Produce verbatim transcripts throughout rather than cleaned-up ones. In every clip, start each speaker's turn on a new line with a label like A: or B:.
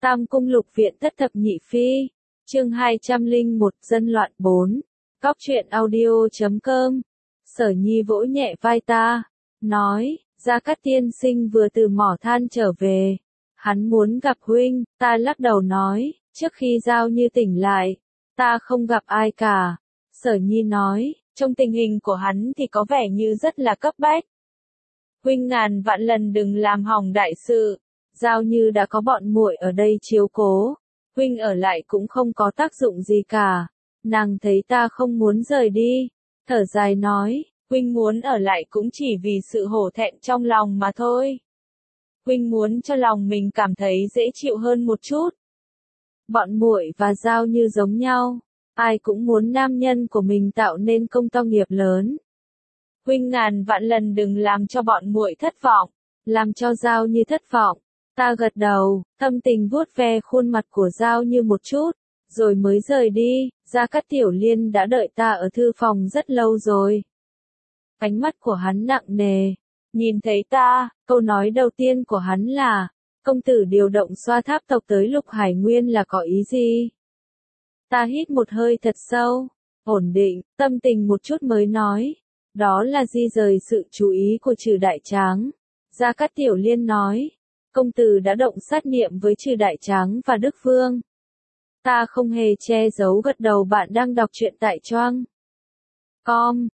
A: Tam cung lục viện thất thập nhị phi. Chương hai trăm lẻ một Dân loạn bốn. Cóc truyện audio chấm com. Sở Nhi vỗ nhẹ vai ta, nói, Gia Cát tiên sinh vừa từ mỏ than trở về. Hắn muốn gặp huynh. Ta lắc đầu nói, trước khi Giao Như tỉnh lại, ta không gặp ai cả. Sở Nhi nói, trong tình hình của hắn thì có vẻ như rất là cấp bách. Huynh ngàn vạn lần đừng làm hỏng đại sự. Giao Như đã có bọn muội ở đây chiếu cố, huynh ở lại cũng không có tác dụng gì cả. Nàng thấy ta không muốn rời đi, thở dài nói, huynh muốn ở lại cũng chỉ vì sự hổ thẹn trong lòng mà thôi. Huynh muốn cho lòng mình cảm thấy dễ chịu hơn một chút. Bọn muội và Giao Như giống nhau, ai cũng muốn nam nhân của mình tạo nên công to nghiệp lớn. Huynh ngàn vạn lần đừng làm cho bọn muội thất vọng, làm cho Giao Như thất vọng. Ta gật đầu, tâm tình vuốt ve khuôn mặt của Giao Như một chút, rồi mới rời đi. Gia Cát Tiểu Liên đã đợi ta ở thư phòng rất lâu rồi. Ánh mắt của hắn nặng nề, nhìn thấy ta, câu nói đầu tiên của hắn là, công tử điều động Xoa Tháp tộc tới Lục Hải Nguyên là có ý gì? Ta hít một hơi thật sâu, ổn định, tâm tình một chút mới nói, đó là di rời sự chú ý của Trừ Đại Tráng. Gia Cát Tiểu Liên nói, công tử đã động sát niệm với Trừ Đại Tráng và Đức Vương. Ta không hề che giấu gật đầu. Bạn đang đọc truyện tại choang com,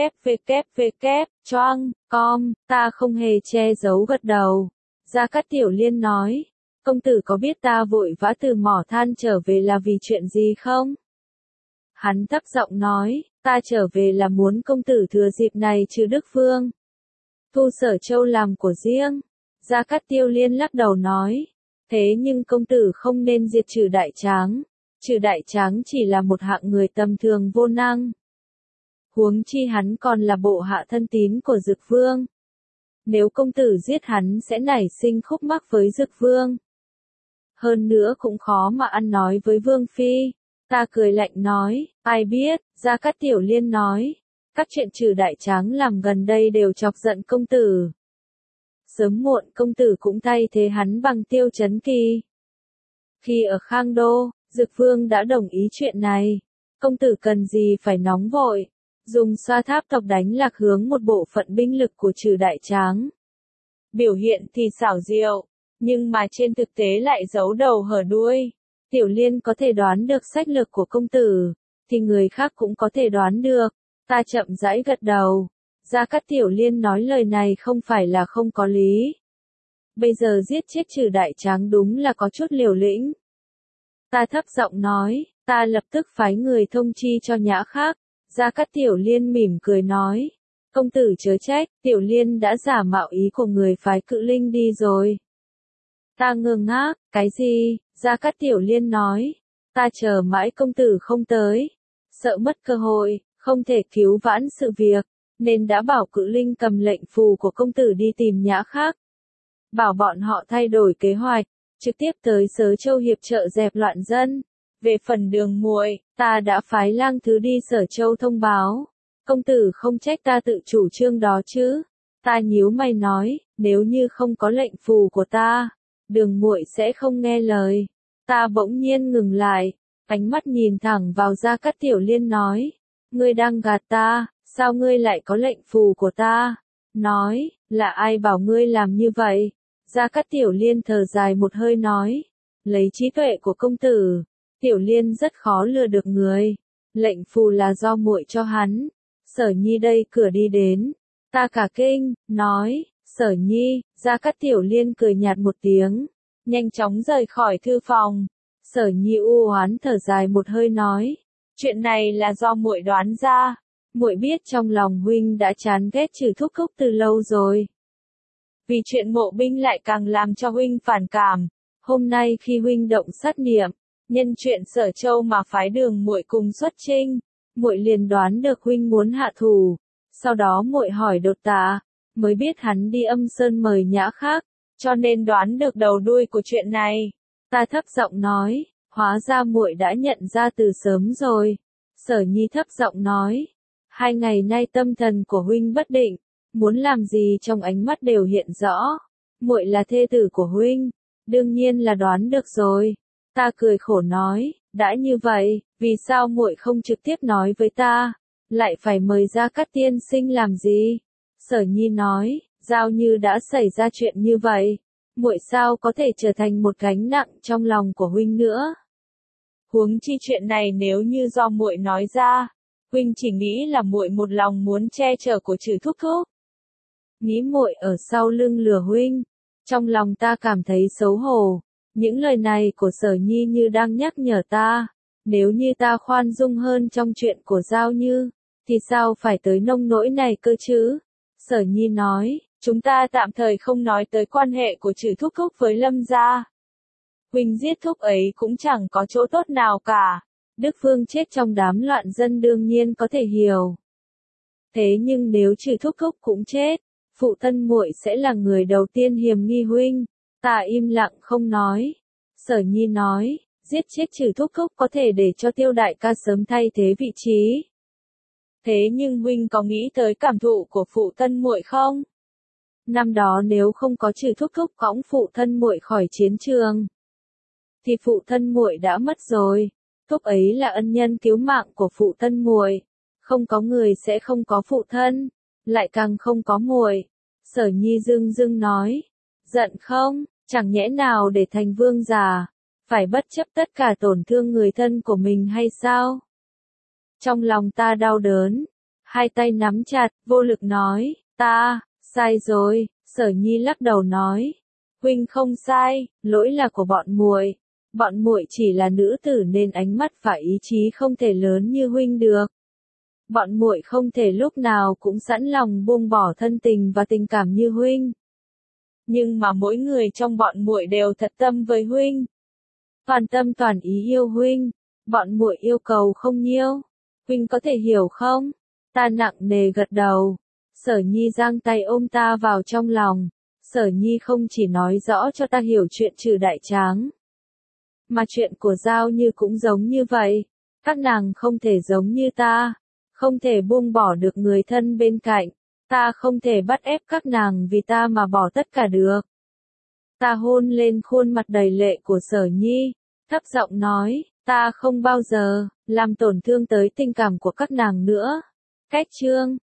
A: www, choang com, ta không hề che giấu gật đầu. Gia Cát Tiểu Liên nói, công tử có biết ta vội vã từ mỏ than trở về là vì chuyện gì không? Hắn thấp giọng nói, ta trở về là muốn công tử thừa dịp này trừ Đức Vương, thu Sở Châu làm của riêng. Gia Cát Tiêu Liên lắc đầu nói, thế nhưng công tử không nên diệt Trừ Đại Tráng. Trừ Đại Tráng chỉ là một hạng người tầm thường vô năng. Huống chi hắn còn là bộ hạ thân tín của Dực Vương. Nếu công tử giết hắn sẽ nảy sinh khúc mắc với Dực Vương. Hơn nữa cũng khó mà ăn nói với Vương Phi. Ta cười lạnh nói, ai biết. Gia Cát Tiểu Liên nói, các chuyện Trừ Đại Tráng làm gần đây đều chọc giận công tử. Sớm muộn công tử cũng thay thế hắn bằng Tiêu Chấn Kỳ. Khi ở Khang Đô, Dực Vương đã đồng ý chuyện này. Công tử cần gì phải nóng vội, dùng Xoa Tháp tộc đánh lạc hướng một bộ phận binh lực của Trừ Đại Tráng. Biểu hiện thì xảo diệu, nhưng mà trên thực tế lại giấu đầu hở đuôi. Tiểu Liên có thể đoán được sách lược của công tử, thì người khác cũng có thể đoán được. Ta chậm rãi gật đầu. Gia Cát Tiểu Liên nói lời này không phải là không có lý. Bây giờ giết chết Trừ Đại Tráng đúng là có chút liều lĩnh. Ta thấp giọng nói, ta lập tức phái người thông chi cho Nhã Khác. Gia Cát Tiểu Liên mỉm cười nói, công tử chớ trách, Tiểu Liên đã giả mạo ý của người phái Cự Linh đi rồi. Ta ngơ ngác, cái gì? Gia Cát Tiểu Liên nói, ta chờ mãi công tử không tới, sợ mất cơ hội, không thể cứu vãn sự việc, nên đã bảo Cự Linh cầm lệnh phù của công tử đi tìm Nhã Khác. Bảo bọn họ thay đổi kế hoạch, trực tiếp tới Sớ Châu hiệp trợ dẹp loạn dân. Về phần Đường muội, ta đã phái Lang Thứ đi Sở Châu thông báo. Công tử không trách ta tự chủ trương đó chứ? Ta nhíu mày nói, nếu như không có lệnh phù của ta, Đường muội sẽ không nghe lời. Ta bỗng nhiên ngừng lại, ánh mắt nhìn thẳng vào Gia Cát Tiểu Liên nói, ngươi đang gạt ta, sao ngươi lại có lệnh phù của ta? Nói, là ai bảo ngươi làm như vậy? Gia Cát Tiểu Liên thở dài một hơi nói, lấy trí tuệ của công tử, Tiểu Liên rất khó lừa được người. Lệnh phù là do muội cho hắn. Sở Nhi đây cửa đi đến. Ta cả kinh, nói, Sở Nhi. Gia Cát Tiểu Liên cười nhạt một tiếng, nhanh chóng rời khỏi thư phòng. Sở Nhi u oán thở dài một hơi nói, chuyện này là do muội đoán ra. Muội biết trong lòng huynh đã chán ghét Trừ Thúc Thúc từ lâu rồi. Vì chuyện mộ binh lại càng làm cho huynh phản cảm. Hôm nay khi huynh động sát niệm, nhân chuyện Sở Châu mà phái Đường muội cùng xuất chinh, muội liền đoán được huynh muốn hạ thủ. Sau đó muội hỏi Đột Tạ, mới biết hắn đi Âm Sơn mời Nhã Khác, cho nên đoán được đầu đuôi của chuyện này. Ta thấp giọng nói, hóa ra muội đã nhận ra từ sớm rồi. Sở Nhi thấp giọng nói, hai ngày nay tâm thần của huynh bất định, muốn làm gì trong ánh mắt đều hiện rõ. Muội là thê tử của huynh, Đương nhiên là đoán được rồi. Ta cười khổ nói, đã như vậy, vì sao muội không trực tiếp nói với ta, lại phải mời Gia Cát tiên sinh làm gì? Sở Nhi nói, Giao Như đã xảy ra chuyện như vậy, muội sao có thể trở thành một gánh nặng trong lòng của huynh nữa? Huống chi chuyện này nếu như do muội nói ra, huynh chỉ nghĩ là muội một lòng muốn che chở của Trừ thúc thúc. Nghĩ muội ở sau lưng lừa huynh, trong lòng ta cảm thấy xấu hổ. Những lời này của Sở Nhi như đang nhắc nhở ta, nếu như ta khoan dung hơn trong chuyện của Giao Như, thì sao phải tới nông nỗi này cơ chứ? Sở Nhi nói, chúng ta tạm thời không nói tới quan hệ của Trừ thúc thúc với Lâm gia. Huynh giết thúc ấy cũng chẳng có chỗ tốt nào cả. Đức Phương chết trong đám loạn dân đương nhiên có thể hiểu. Thế nhưng nếu Trừ thúc thúc cũng chết, phụ thân muội sẽ là người đầu tiên hiềm nghi huynh. Ta im lặng không nói. Sở Nhi nói, giết chết Trừ thúc thúc có thể để cho Tiêu đại ca sớm thay thế vị trí. Thế nhưng huynh có nghĩ tới cảm thụ của phụ thân muội không? Năm đó nếu không có Trừ thúc thúc cõng phụ thân muội khỏi chiến trường, thì phụ thân muội đã mất rồi. Thúc ấy là ân nhân cứu mạng của phụ thân muội, không có người sẽ không có phụ thân, lại càng không có muội. Sở Nhi dưng dưng nói, giận không, chẳng nhẽ nào để thành vương già, phải bất chấp tất cả tổn thương người thân của mình hay sao? Trong lòng ta đau đớn, hai tay nắm chặt, vô lực nói, ta, sai rồi. Sở Nhi lắc đầu nói, huynh không sai, lỗi là của bọn muội. Bọn muội chỉ là nữ tử nên ánh mắt và ý chí không thể lớn như huynh được. Bọn muội không thể lúc nào cũng sẵn lòng buông bỏ thân tình và tình cảm như huynh. Nhưng mà mỗi người trong bọn muội đều thật tâm với huynh, toàn tâm toàn ý yêu huynh. Bọn muội yêu cầu không nhiêu, huynh có thể hiểu không? Ta nặng nề gật đầu. Sở Nhi giang tay ôm ta vào trong lòng. Sở Nhi không chỉ nói rõ cho ta hiểu chuyện Trừ đại tráng, mà chuyện của Giao Như cũng giống như vậy. Các nàng không thể giống như ta, không thể buông bỏ được người thân bên cạnh. Ta không thể bắt ép các nàng vì ta mà bỏ tất cả được. Ta hôn lên khuôn mặt đầy lệ của Sở Nhi, thấp giọng nói, ta không bao giờ làm tổn thương tới tình cảm của các nàng nữa. Cách chương